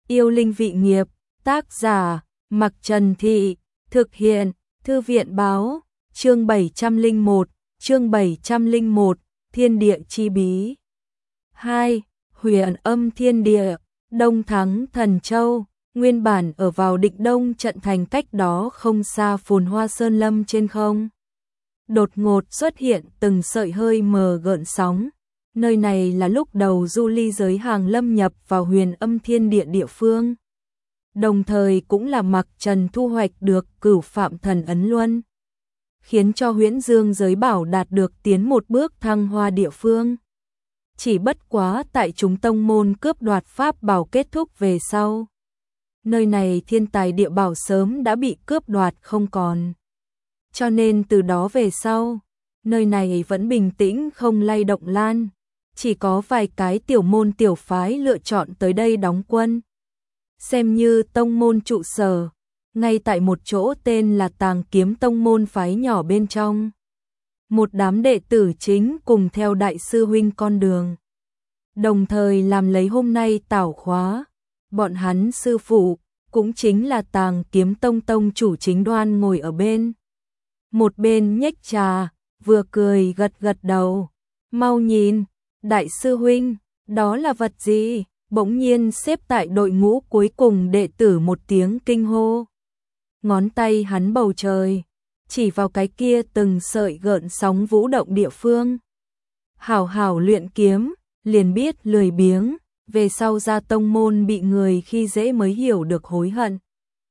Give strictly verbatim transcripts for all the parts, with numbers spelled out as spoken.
Yêu linh vị nghiệp, tác giả, Mặc Trần Thị, thực hiện, Thư viện báo, chương bảy trăm lẻ một, chương bảy trăm lẻ một, Thiên địa chi bí. hai. Huyền âm thiên địa, Đông Thắng Thần Châu, nguyên bản ở vào Định Đông trận thành cách đó không xa phồn hoa sơn lâm trên không. Đột ngột xuất hiện từng sợi hơi mờ gợn sóng. Nơi này là lúc đầu du ly giới hàng lâm nhập vào huyền âm thiên địa địa phương. Đồng thời cũng là Mặc Trần thu hoạch được Cửu Phạm Thần Ấn Luân, khiến cho Huyễn Dương giới bảo đạt được tiến một bước thăng hoa địa phương. Chỉ bất quá tại chúng tông môn cướp đoạt pháp bảo kết thúc về sau, nơi này thiên tài địa bảo sớm đã bị cướp đoạt không còn. Cho nên từ đó về sau, nơi này vẫn bình tĩnh không lay động lan, chỉ có vài cái tiểu môn tiểu phái lựa chọn tới đây đóng quân. Xem như tông môn trụ sở, ngay tại một chỗ tên là Tàng Kiếm Tông môn phái nhỏ bên trong. Một đám đệ tử chính cùng theo đại sư huynh con đường, đồng thời làm lấy hôm nay tảo khóa. Bọn hắn sư phụ cũng chính là Tàng Kiếm Tông tông chủ Chính Đoan ngồi ở bên một bên nhếch trà, vừa cười gật gật đầu. Mau nhìn, đại sư huynh, đó là vật gì? Bỗng nhiên xếp tại đội ngũ cuối cùng đệ tử một tiếng kinh hô. Ngón tay hắn bầu trời, chỉ vào cái kia từng sợi gợn sóng vũ động địa phương. Hảo hảo luyện kiếm, liền biết lười biếng, về sau ra tông môn bị người khi dễ mới hiểu được hối hận.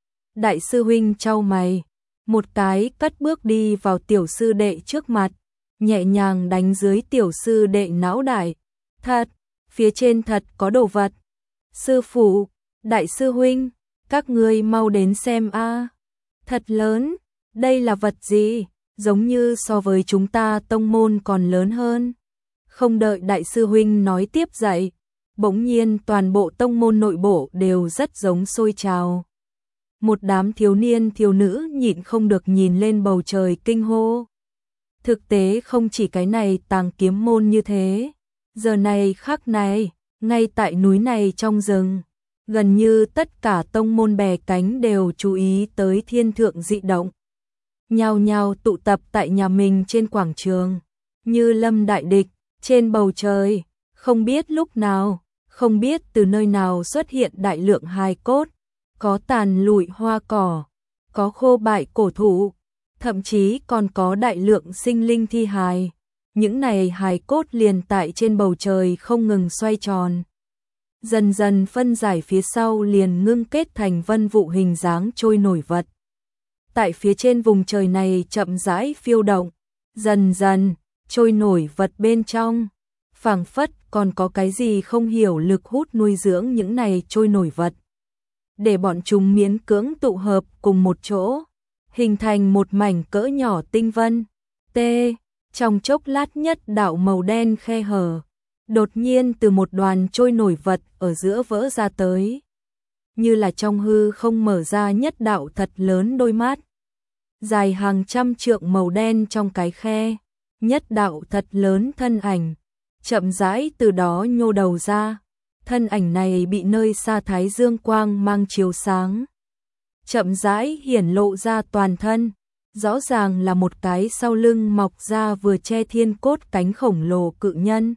Đại sư huynh chau mày, một cái cất bước đi vào tiểu sư đệ trước mặt, nhẹ nhàng đánh dưới tiểu sư đệ não đại. Thật, phía trên thật có đồ vật. Sư phụ, đại sư huynh, các ngươi mau đến xem a. Thật lớn, đây là vật gì? Giống như so với chúng ta tông môn còn lớn hơn. Không đợi đại sư huynh nói tiếp dạy, bỗng nhiên toàn bộ tông môn nội bộ đều rất giống sôi trào. Một đám thiếu niên thiếu nữ nhịn không được nhìn lên bầu trời kinh hô. Thực tế không chỉ cái này Tàng Kiếm môn như thế. Giờ này khắc này, ngay tại núi này trong rừng, gần như tất cả tông môn bè cánh đều chú ý tới thiên thượng dị động. Nhao nhao tụ tập tại nhà mình trên quảng trường, như lâm đại địch, trên bầu trời, không biết lúc nào, không biết từ nơi nào xuất hiện đại lượng hài cốt, có tàn lụi hoa cỏ, có khô bại cổ thụ, thậm chí còn có đại lượng sinh linh thi hài. Những này hài cốt liền tại trên bầu trời không ngừng xoay tròn. Dần dần phân giải phía sau liền ngưng kết thành vân vụ hình dáng trôi nổi vật. Tại phía trên vùng trời này chậm rãi phiêu động, dần dần, trôi nổi vật bên trong. Phảng phất còn có cái gì không hiểu lực hút nuôi dưỡng những này trôi nổi vật. Để bọn chúng miễn cưỡng tụ hợp cùng một chỗ, hình thành một mảnh cỡ nhỏ tinh vân. T. Trong chốc lát nhất đạo màu đen khe hở, đột nhiên từ một đoàn trôi nổi vật ở giữa vỡ ra tới. Như là trong hư không mở ra nhất đạo thật lớn đôi mắt. Dài hàng trăm trượng màu đen trong cái khe, nhất đạo thật lớn thân ảnh, chậm rãi từ đó nhô đầu ra. Thân ảnh này bị nơi xa thái dương quang mang chiếu sáng, chậm rãi hiển lộ ra toàn thân. Rõ ràng là một cái sau lưng mọc ra vừa che thiên cốt cánh khổng lồ cự nhân.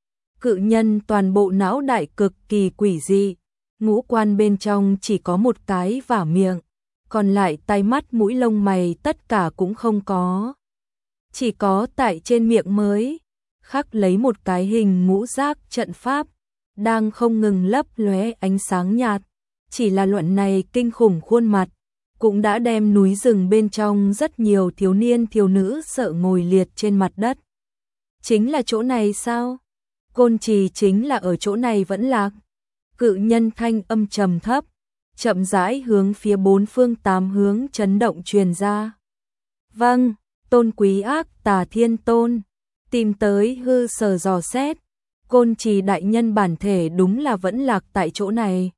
Cự nhân toàn bộ não đại cực kỳ quỷ dị, ngũ quan bên trong chỉ có một cái vả miệng, còn lại tai mắt mũi lông mày tất cả cũng không có. Chỉ có tại trên miệng mới khắc lấy một cái hình ngũ giác trận pháp, đang không ngừng lấp lóe ánh sáng nhạt. Chỉ là luận này kinh khủng khuôn mặt, cũng đã đem núi rừng bên trong rất nhiều thiếu niên thiếu nữ sợ ngồi liệt trên mặt đất. Chính là chỗ này sao? Côn trì chính là ở chỗ này vẫn lạc. Cự nhân thanh âm trầm thấp, chậm rãi hướng phía bốn phương tám hướng chấn động truyền ra. Vâng, tôn quý ác tà thiên tôn, tìm tới hư sở dò xét. Côn trì đại nhân bản thể đúng là vẫn lạc tại chỗ này.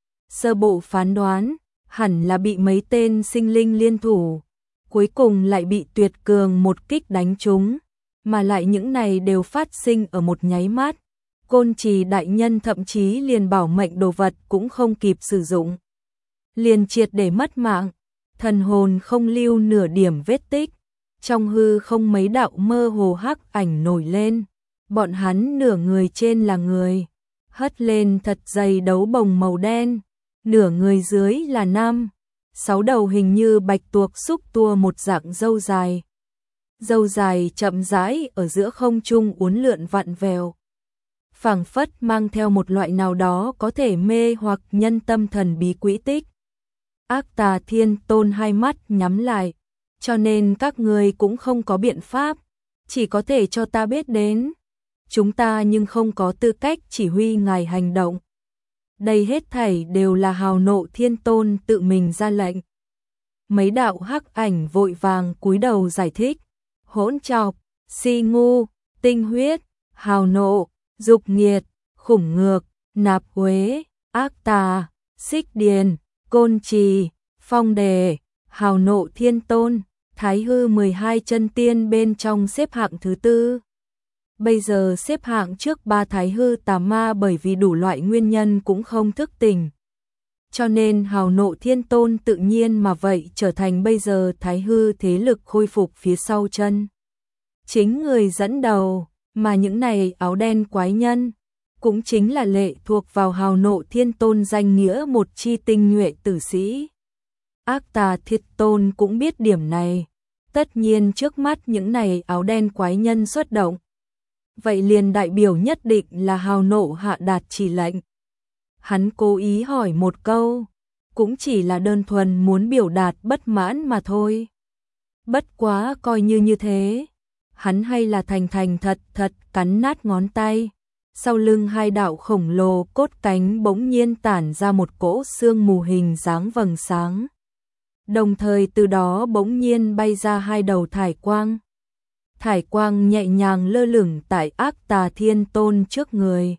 Sơ bộ phán đoán, hẳn là bị mấy tên sinh linh liên thủ, cuối cùng lại bị tuyệt cường một kích đánh trúng, mà lại những này đều phát sinh ở một nháy mắt. Côn Trì đại nhân thậm chí liền bảo mệnh đồ vật cũng không kịp sử dụng. Liền triệt để mất mạng, thần hồn không lưu nửa điểm vết tích. Trong hư không mấy đạo mơ hồ hắc ảnh nổi lên, bọn hắn nửa người trên là người, hất lên thật dày đấu bồng màu đen, nửa người dưới là năm, sáu đầu hình như bạch tuộc xúc tua một dạng râu dài. Râu dài chậm rãi ở giữa không trung uốn lượn vặn vẹo, phảng phất mang theo một loại nào đó có thể mê hoặc nhân tâm thần bí quỹ tích. Ác Tà Thiên Tôn hai mắt nhắm lại, cho nên các ngươi cũng không có biện pháp, chỉ có thể cho ta biết đến. Chúng ta nhưng không có tư cách chỉ huy ngài hành động. Đây hết thảy đều là Hào Nộ Thiên Tôn tự mình ra lệnh. Mấy đạo hắc ảnh vội vàng cúi đầu giải thích. Hỗn trọc, si ngu, tinh huyết, hào nộ, dục nghiệt, khủng ngược, nạp uế, ác tà, xích điền, côn trì, phong đề, Hào Nộ Thiên Tôn, Thái Hư mười hai chân tiên bên trong xếp hạng thứ tư. Bây giờ xếp hạng trước ba Thái Hư tà ma bởi vì đủ loại nguyên nhân cũng không thức tỉnh. Cho nên Hào Nộ Thiên Tôn tự nhiên mà vậy trở thành bây giờ Thái Hư thế lực khôi phục phía sau chân. Chính người dẫn đầu, mà những này áo đen quái nhân, cũng chính là lệ thuộc vào Hào Nộ Thiên Tôn danh nghĩa một chi tinh nhuệ tử sĩ. Ác Tà Thiên Tôn cũng biết điểm này, tất nhiên trước mắt những này áo đen quái nhân xuất động. Vậy liền đại biểu nhất định là Hào Nộ hạ đạt chỉ lệnh. Hắn cố ý hỏi một câu, cũng chỉ là đơn thuần muốn biểu đạt bất mãn mà thôi. Bất quá coi như như thế, hắn hay là thành thành thật thật cắn nát ngón tay. Sau lưng hai đạo khổng lồ cốt cánh bỗng nhiên tản ra một cỗ sương mù hình dáng vầng sáng. Đồng thời từ đó bỗng nhiên bay ra hai đầu thải quang. Thải quang nhẹ nhàng lơ lửng tại Ác Tà Thiên Tôn trước người.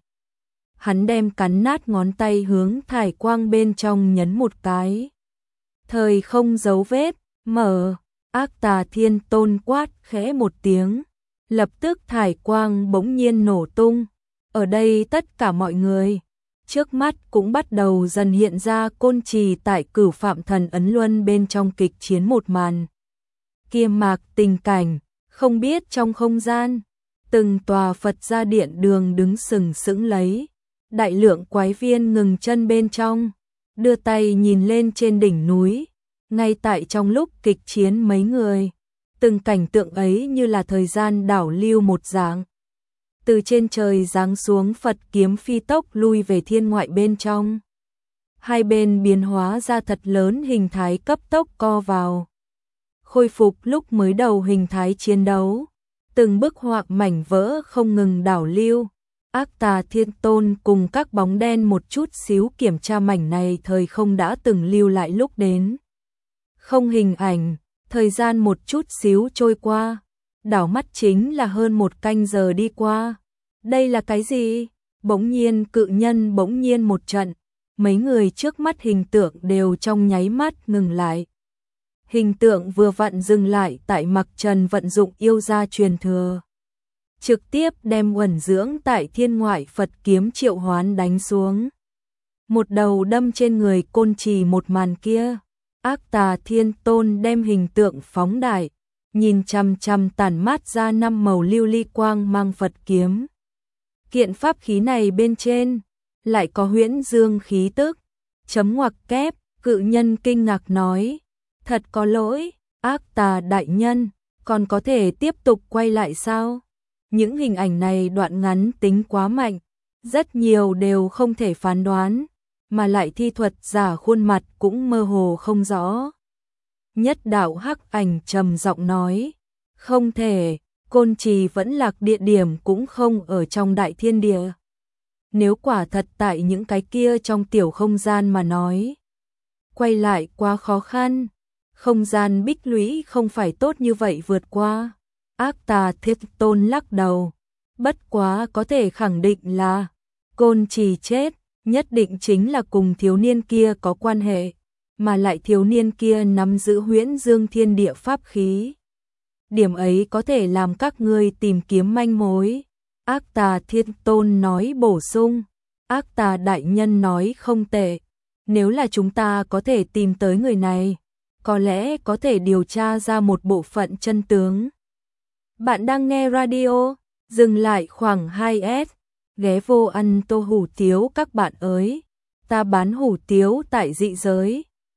Hắn đem cắn nát ngón tay hướng thải quang bên trong nhấn một cái. Thời không dấu vết, mở, Ác Tà Thiên Tôn quát khẽ một tiếng. Lập tức thải quang bỗng nhiên nổ tung. Ở đây tất cả mọi người, trước mắt cũng bắt đầu dần hiện ra Côn Trì tại Cửu Phạm Thần Ấn Luân bên trong kịch chiến một màn. Kia mạc tình cảnh, không biết trong không gian, từng tòa Phật gia điện đường đứng sừng sững lấy. Đại lượng quái viên ngừng chân bên trong, đưa tay nhìn lên trên đỉnh núi, ngay tại trong lúc kịch chiến mấy người. Từng cảnh tượng ấy như là thời gian đảo lưu một dạng. Từ trên trời giáng xuống Phật kiếm phi tốc lui về thiên ngoại bên trong. Hai bên biến hóa ra thật lớn hình thái cấp tốc co vào. Khôi phục lúc mới đầu hình thái chiến đấu. Từng bức họa mảnh vỡ không ngừng đảo lưu. Ác Tà Thiên Tôn cùng các bóng đen một chút xíu kiểm tra mảnh này thời không đã từng lưu lại lúc đến. Không hình ảnh, thời gian một chút xíu trôi qua. Đảo mắt chính là hơn một canh giờ đi qua. Đây là cái gì? Bỗng nhiên cự nhân bỗng nhiên một trận. Mấy người trước mắt hình tượng đều trong nháy mắt ngừng lại. Hình tượng vừa vặn dừng lại tại Mặc Trần vận dụng yêu gia truyền thừa. Trực tiếp đem uẩn dưỡng tại thiên ngoại Phật kiếm triệu hoán đánh xuống. Một đầu đâm trên người Côn Trì một màn kia. Ác Tà Thiên Tôn đem hình tượng phóng đại. Nhìn chằm chằm tản mát ra năm màu lưu ly quang mang Phật kiếm. Kiện pháp khí này bên trên, lại có huyễn dương khí tức. Chấm ngoặc kép, cự nhân kinh ngạc nói. Thật có lỗi, Ác Tà đại nhân, còn có thể tiếp tục quay lại sao? Những hình ảnh này đoạn ngắn tính quá mạnh, rất nhiều đều không thể phán đoán, mà lại thi thuật giả khuôn mặt cũng mơ hồ không rõ. Nhất đạo hắc ảnh trầm giọng nói, không thể, Côn Trì vẫn lạc địa điểm cũng không ở trong đại thiên địa. Nếu quả thật tại những cái kia trong tiểu không gian mà nói, quay lại quá khó khăn, không gian bích lũy không phải tốt như vậy vượt qua. Ác Tà Thiên Tôn lắc đầu, bất quá có thể khẳng định là Côn Trì chết, nhất định chính là cùng thiếu niên kia có quan hệ, mà lại thiếu niên kia nắm giữ huyễn dương thiên địa pháp khí. Điểm ấy có thể làm các ngươi tìm kiếm manh mối. Ác Tà Thiên Tôn nói bổ sung. Ác Tà đại nhân nói không tệ. Nếu là chúng ta có thể tìm tới người này, có lẽ có thể điều tra ra một bộ phận chân tướng. Bạn đang nghe radio, dừng lại khoảng hai S, ghé vô ăn tô hủ tiếu các bạn ơi. Ta bán hủ tiếu tại dị giới.